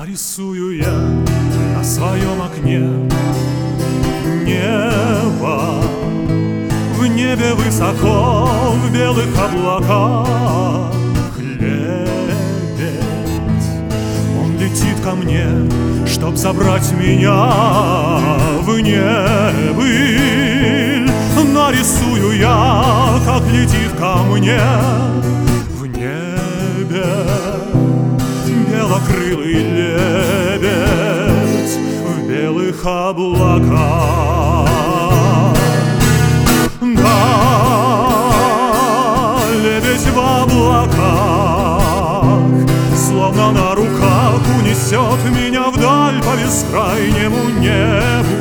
Нарисую я на своем окне небо. В небе высоко, в белых облаках лебедь. Он летит ко мне, чтоб забрать меня в небыль. Нарисую я, как летит ко мне в небе белокрылый лебедь в белых облаках. Да, лебедь в облаках, словно на руках унесет меня вдаль по бескрайнему небу.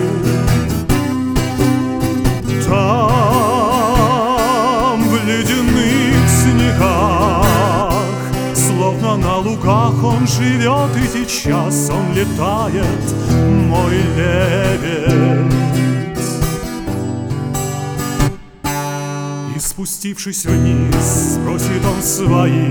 Там, в ледяных снегах, словно на лугах он живет, и сейчас он летает, мой лебедь. И спустившись вниз, сбросит он свои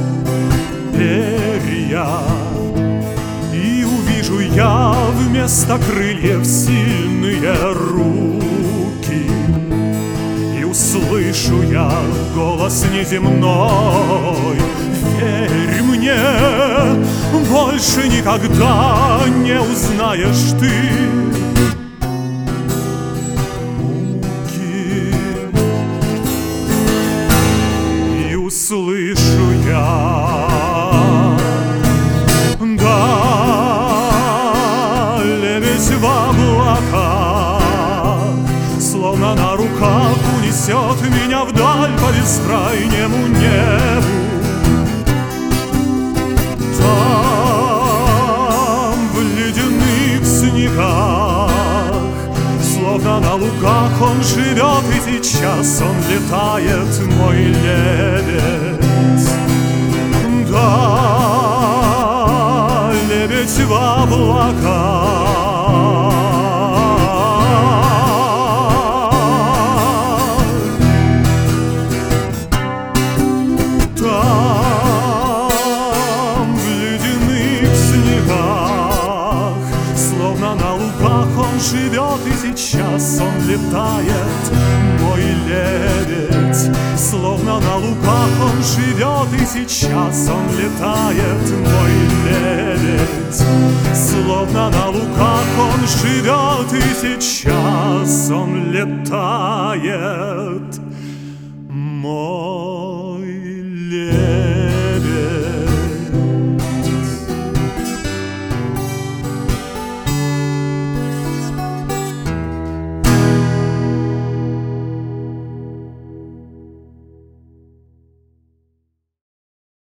перья, и увижу я вместо крыльев сильные руки. И услышу я голос неземной: верь мне, больше никогда не узнаешь ты муки. И услышу я, да, лебедь в облаках, словно на руках унесет меня вдаль по бескрайнему небу. Там, в ледяных снегах, словно на лугах он живет, и сейчас он летает, мой лебедь. Да, лебедь в облаках, там, в ледяных снегах, словно на лугах он живет, и сейчас он летает, мой лебедь. Словно на лугах он живет, и сейчас он летает, мой лебедь. Словно на лугах он живет, и сейчас он летает, мой